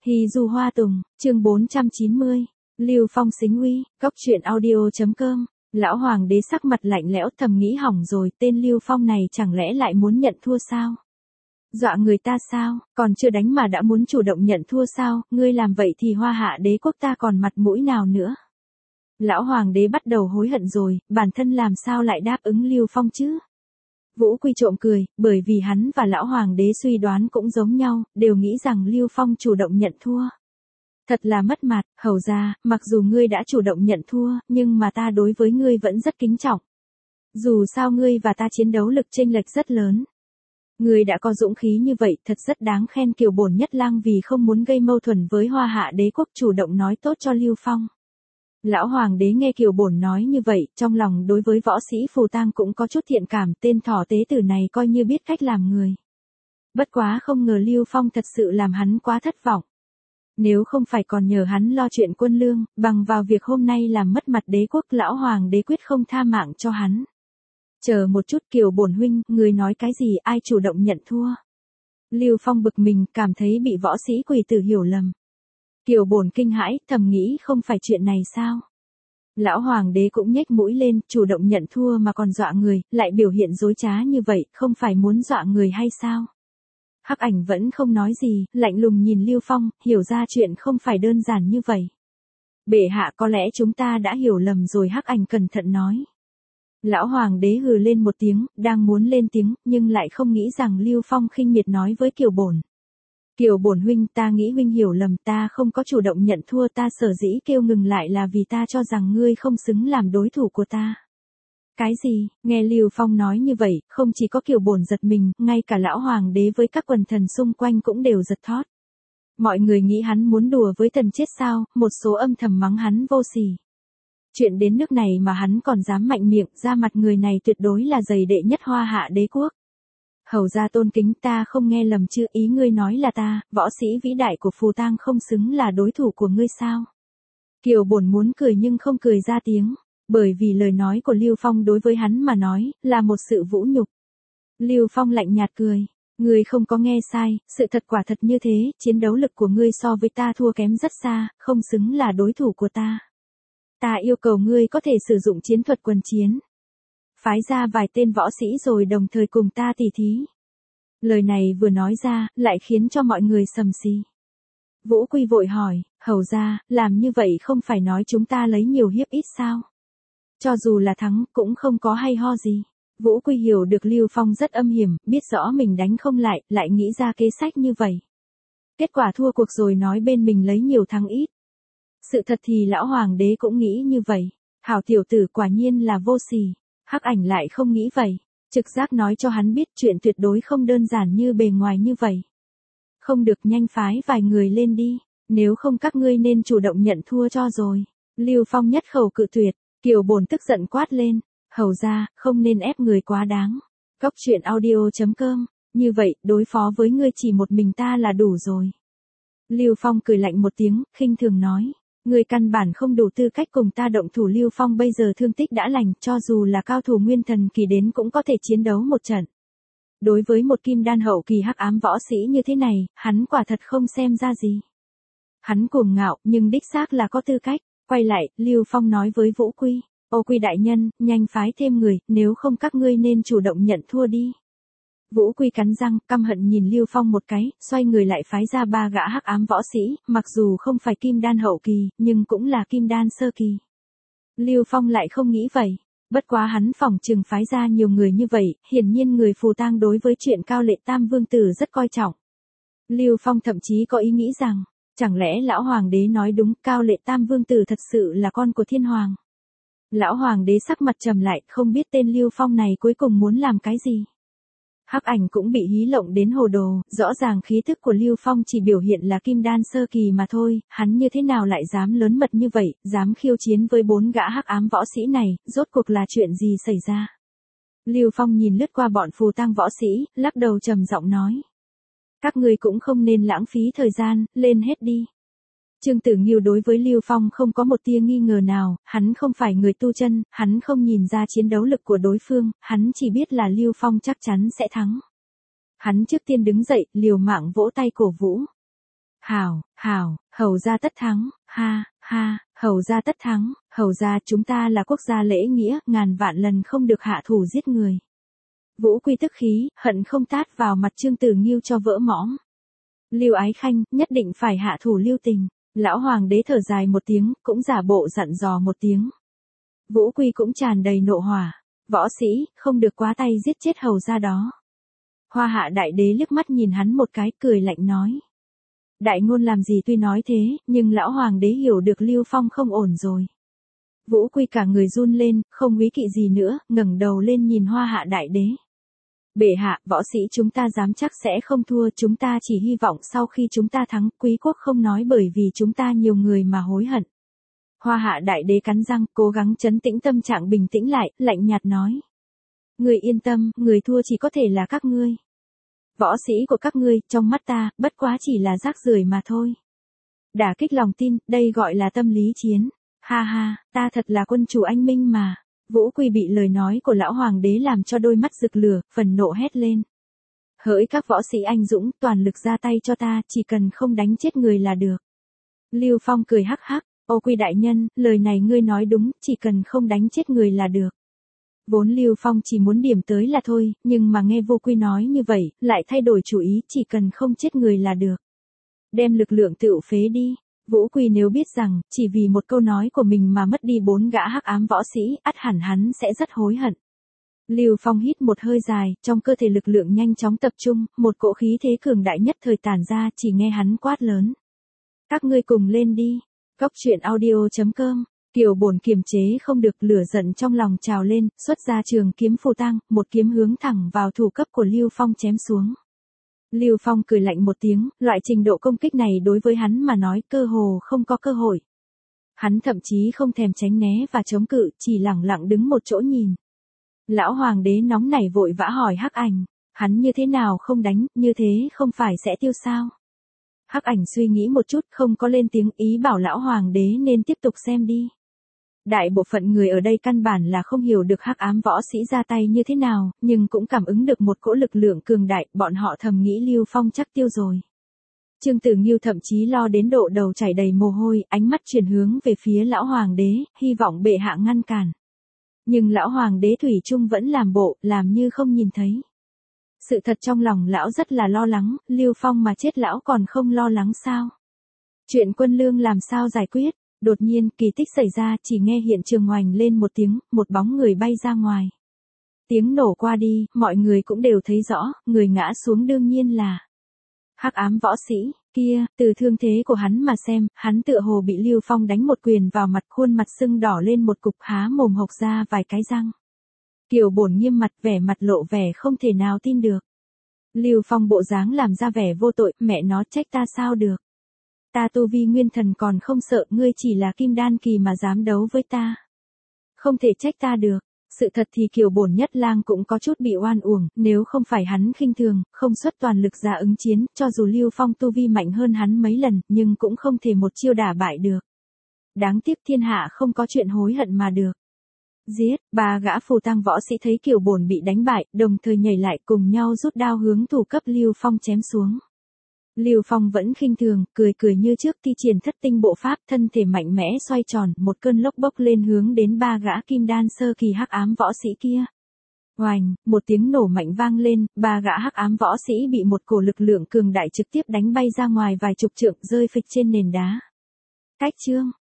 Hì dù hoa tùng, chương 490, Lưu Phong xính uy, cốc truyện audio.com. Lão hoàng đế sắc mặt lạnh lẽo thầm nghĩ hỏng rồi, tên Lưu Phong này chẳng lẽ lại muốn nhận thua sao? Dọa người ta sao, còn chưa đánh mà đã muốn chủ động nhận thua sao, ngươi làm vậy thì Hoa Hạ đế quốc ta còn mặt mũi nào nữa? Lão hoàng đế bắt đầu hối hận rồi, bản thân làm sao lại đáp ứng Lưu Phong chứ? Vũ Quy trộm cười, bởi vì hắn và lão hoàng đế suy đoán cũng giống nhau, đều nghĩ rằng Lưu Phong chủ động nhận thua. Thật là mất mặt, hầu ra, mặc dù ngươi đã chủ động nhận thua, nhưng mà ta đối với ngươi vẫn rất kính trọng. Dù sao ngươi và ta chiến đấu lực chênh lệch rất lớn. Ngươi đã có dũng khí như vậy, thật rất đáng khen. Kiều Bổn Nhất Lang vì không muốn gây mâu thuẫn với Hoa Hạ đế quốc chủ động nói tốt cho Lưu Phong. Lão hoàng đế nghe Kiều Bổn nói như vậy, trong lòng đối với võ sĩ Phù Tang cũng có chút thiện cảm, tên thỏ tế tử này coi như biết cách làm người. Bất quá không ngờ Lưu Phong thật sự làm hắn quá thất vọng. Nếu không phải còn nhờ hắn lo chuyện quân lương, bằng vào việc hôm nay làm mất mặt đế quốc, lão hoàng đế quyết không tha mạng cho hắn. Chờ một chút Kiều Bổn huynh, người nói cái gì, ai chủ động nhận thua? Lưu Phong bực mình, cảm thấy bị võ sĩ Quỳ Tử hiểu lầm. Kiều Bổn kinh hãi, thầm nghĩ không phải chuyện này sao? Lão hoàng đế cũng nhếch mũi lên, chủ động nhận thua mà còn dọa người, lại biểu hiện dối trá như vậy, không phải muốn dọa người hay sao? Hắc Ảnh vẫn không nói gì, lạnh lùng nhìn Lưu Phong, hiểu ra chuyện không phải đơn giản như vậy. Bệ hạ, có lẽ chúng ta đã hiểu lầm rồi. Hắc Ảnh cẩn thận nói. Lão hoàng đế hừ lên một tiếng, đang muốn lên tiếng, nhưng lại không nghĩ rằng Lưu Phong khinh miệt nói với Kiều Bổn. Kiều Bổn huynh, ta nghĩ huynh hiểu lầm, ta không có chủ động nhận thua, ta sở dĩ kêu ngừng lại là vì ta cho rằng ngươi không xứng làm đối thủ của ta. Cái gì? Nghe Lưu Phong nói như vậy, không chỉ có Kiều Bổn giật mình, ngay cả lão hoàng đế với các quần thần xung quanh cũng đều giật thót. Mọi người nghĩ hắn muốn đùa với thần chết sao, một số âm thầm mắng hắn vô sỉ. Chuyện đến nước này mà hắn còn dám mạnh miệng, ra mặt người này tuyệt đối là giày đệ nhất Hoa Hạ đế quốc. Hầu ra tôn kính, ta không nghe lầm chứ, ý ngươi nói là ta, võ sĩ vĩ đại của Phù Tang không xứng là đối thủ của ngươi sao? Kiều Bổn muốn cười nhưng không cười ra tiếng, bởi vì lời nói của Lưu Phong đối với hắn mà nói, là một sự vũ nhục. Lưu Phong lạnh nhạt cười, ngươi không có nghe sai, sự thật quả thật như thế, chiến đấu lực của ngươi so với ta thua kém rất xa, không xứng là đối thủ của ta. Ta yêu cầu ngươi có thể sử dụng chiến thuật quần chiến. Phái ra vài tên võ sĩ rồi đồng thời cùng ta tỉ thí. Lời này vừa nói ra, lại khiến cho mọi người sầm xì. Vũ Quy vội hỏi, hầu ra, làm như vậy không phải nói chúng ta lấy nhiều hiếp ít sao? Cho dù là thắng, cũng không có hay ho gì. Vũ Quy hiểu được Lưu Phong rất âm hiểm, biết rõ mình đánh không lại, lại nghĩ ra kế sách như vậy. Kết quả thua cuộc rồi nói bên mình lấy nhiều thắng ít. Sự thật thì lão hoàng đế cũng nghĩ như vậy. Hảo tiểu tử quả nhiên là vô sỉ. Hắc Ảnh lại không nghĩ vậy. Trực giác nói cho hắn biết chuyện tuyệt đối không đơn giản như bề ngoài như vậy. Không được, nhanh phái vài người lên đi. Nếu không các ngươi nên chủ động nhận thua cho rồi. Lưu Phong nhất khẩu cự tuyệt. Kiều Bổn tức giận quát lên. Hầu ra, không nên ép người quá đáng. Cốc truyện audio.com. Như vậy, đối phó với ngươi chỉ một mình ta là đủ rồi. Lưu Phong cười lạnh một tiếng, khinh thường nói. Ngươi căn bản không đủ tư cách cùng ta động thủ. Lưu Phong bây giờ thương tích đã lành, cho dù là cao thủ nguyên thần kỳ đến cũng có thể chiến đấu một trận. Đối với một kim đan hậu kỳ hắc ám võ sĩ như thế này, hắn quả thật không xem ra gì. Hắn cuồng ngạo, nhưng đích xác là có tư cách. Quay lại, Lưu Phong nói với Vũ Quy, ô Quy đại nhân, nhanh phái thêm người, nếu không các ngươi nên chủ động nhận thua đi. Vũ Quy cắn răng, căm hận nhìn Lưu Phong một cái, xoay người lại phái ra 3 gã hắc ám võ sĩ, mặc dù không phải kim đan hậu kỳ, nhưng cũng là kim đan sơ kỳ. Lưu Phong lại không nghĩ vậy, bất quá hắn phỏng chừng phái ra nhiều người như vậy, hiển nhiên người Phù Tang đối với chuyện Cao Lệ Tam Vương Tử rất coi trọng. Lưu Phong thậm chí có ý nghĩ rằng, chẳng lẽ lão hoàng đế nói đúng, Cao Lệ Tam Vương Tử thật sự là con của Thiên Hoàng. Lão hoàng đế sắc mặt trầm lại, không biết tên Lưu Phong này cuối cùng muốn làm cái gì. Hắc Ảnh cũng bị hí lộng đến hồ đồ, rõ ràng khí thức của Lưu Phong chỉ biểu hiện là kim đan sơ kỳ mà thôi, hắn như thế nào lại dám lớn mật như vậy, dám khiêu chiến với 4 gã hắc ám võ sĩ này, rốt cuộc là chuyện gì xảy ra. Lưu Phong nhìn lướt qua bọn Phù Tang võ sĩ, lắc đầu trầm giọng nói. Các ngươi cũng không nên lãng phí thời gian, lên hết đi. Trương Tử Nghiêu đối với Lưu Phong không có một tia nghi ngờ nào, hắn không phải người tu chân, hắn không nhìn ra chiến đấu lực của đối phương, hắn chỉ biết là Lưu Phong chắc chắn sẽ thắng. Hắn trước tiên đứng dậy, liều mạng vỗ tay cổ vũ. Hảo, hầu gia tất thắng, ha, ha, hầu gia tất thắng, hầu gia chúng ta là quốc gia lễ nghĩa, ngàn vạn lần không được hạ thủ giết người. Vũ Quy tức khí, hận không tát vào mặt Trương Tử Nghiêu cho vỡ mõm. Lưu Ái Khanh, nhất định phải hạ thủ lưu tình. Lão hoàng đế thở dài một tiếng, cũng giả bộ dặn dò một tiếng. Vũ Quy cũng tràn đầy nộ hỏa. Võ sĩ, không được quá tay giết chết hầu gia đó. Hoa Hạ đại đế liếc mắt nhìn hắn một cái, cười lạnh nói. Đại ngôn làm gì tuy nói thế, nhưng lão hoàng đế hiểu được Lưu Phong không ổn rồi. Vũ Quy cả người run lên, không quý kỵ gì nữa, ngẩng đầu lên nhìn Hoa Hạ đại đế. Bệ hạ, võ sĩ chúng ta dám chắc sẽ không thua, chúng ta chỉ hy vọng sau khi chúng ta thắng, quý quốc không nói bởi vì chúng ta nhiều người mà hối hận. Hoa Hạ đại đế cắn răng, cố gắng trấn tĩnh tâm trạng bình tĩnh lại, lạnh nhạt nói. Người yên tâm, người thua chỉ có thể là các ngươi. Võ sĩ của các ngươi, trong mắt ta, bất quá chỉ là rác rưởi mà thôi. Đả kích lòng tin, đây gọi là tâm lý chiến. Ha ha, ta thật là quân chủ anh minh mà. Vũ Quy bị lời nói của lão hoàng đế làm cho đôi mắt rực lửa, phần nộ hét lên. Hỡi các võ sĩ anh dũng, toàn lực ra tay cho ta, chỉ cần không đánh chết người là được. Lưu Phong cười hắc hắc, ô Quy đại nhân, lời này ngươi nói đúng, chỉ cần không đánh chết người là được. Vốn Lưu Phong chỉ muốn điểm tới là thôi, nhưng mà nghe Vô Quy nói như vậy, lại thay đổi chủ ý, chỉ cần không chết người là được. Đem lực lượng tựu phế đi. Vũ Quy nếu biết rằng, chỉ vì một câu nói của mình mà mất đi 4 gã hắc ám võ sĩ, ắt hẳn hắn sẽ rất hối hận. Lưu Phong hít một hơi dài, trong cơ thể lực lượng nhanh chóng tập trung, một cỗ khí thế cường đại nhất thời tản ra, chỉ nghe hắn quát lớn. Các ngươi cùng lên đi. Cốc truyện audio.com. Kiều Bổn kiềm chế không được, lửa giận trong lòng trào lên, xuất ra trường kiếm phù tang, một kiếm hướng thẳng vào thủ cấp của Lưu Phong chém xuống. Lưu Phong cười lạnh một tiếng, loại trình độ công kích này đối với hắn mà nói cơ hồ không có cơ hội. Hắn thậm chí không thèm tránh né và chống cự, chỉ lẳng lặng đứng một chỗ nhìn. Lão hoàng đế nóng nảy vội vã hỏi Hắc Ảnh, hắn như thế nào không đánh, như thế không phải sẽ tiêu sao? Hắc Ảnh suy nghĩ một chút, không có lên tiếng, ý bảo lão hoàng đế nên tiếp tục xem đi. Đại bộ phận người ở đây căn bản là không hiểu được hắc ám võ sĩ ra tay như thế nào, nhưng cũng cảm ứng được một cỗ lực lượng cường đại, bọn họ thầm nghĩ Lưu Phong chắc tiêu rồi. Trương Tử Nghiêu thậm chí lo đến độ đầu chảy đầy mồ hôi, ánh mắt chuyển hướng về phía lão hoàng đế, hy vọng bệ hạ ngăn cản. Nhưng lão hoàng đế thủy chung vẫn làm bộ, làm như không nhìn thấy. Sự thật trong lòng lão rất là lo lắng, Lưu Phong mà chết lão còn không lo lắng sao? Chuyện quân lương làm sao giải quyết? Đột nhiên, kỳ tích xảy ra, chỉ nghe hiện trường oành lên một tiếng, một bóng người bay ra ngoài. Tiếng nổ qua đi, mọi người cũng đều thấy rõ, người ngã xuống đương nhiên là hắc ám võ sĩ, kia, từ thương thế của hắn mà xem, hắn tựa hồ bị Lưu Phong đánh một quyền vào mặt, khuôn mặt sưng đỏ lên một cục, há mồm hộc ra vài cái răng. Kiều Bổn nghiêm mặt, vẻ mặt lộ vẻ không thể nào tin được. Lưu Phong bộ dáng làm ra vẻ vô tội, mẹ nó trách ta sao được. Ta tu vi nguyên thần còn không sợ, ngươi chỉ là kim đan kỳ mà dám đấu với ta. Không thể trách ta được. Sự thật thì Kiều Bổn Nhất Lang cũng có chút bị oan uổng, nếu không phải hắn khinh thường, không xuất toàn lực ra ứng chiến, cho dù Lưu Phong tu vi mạnh hơn hắn mấy lần, nhưng cũng không thể một chiêu đả bại được. Đáng tiếc thiên hạ không có chuyện hối hận mà được. Giết, 3 gã phù tang võ sĩ thấy Kiều Bổn bị đánh bại, đồng thời nhảy lại cùng nhau rút đao hướng thủ cấp Lưu Phong chém xuống. Lưu Phong vẫn khinh thường, cười như trước, thi triển thất tinh bộ pháp, thân thể mạnh mẽ xoay tròn, một cơn lốc bốc lên hướng đến 3 gã kim đan sơ kỳ hắc ám võ sĩ kia. Oành, một tiếng nổ mạnh vang lên, 3 gã hắc ám võ sĩ bị một cổ lực lượng cường đại trực tiếp đánh bay ra ngoài vài chục trượng, rơi phịch trên nền đá. Cách chương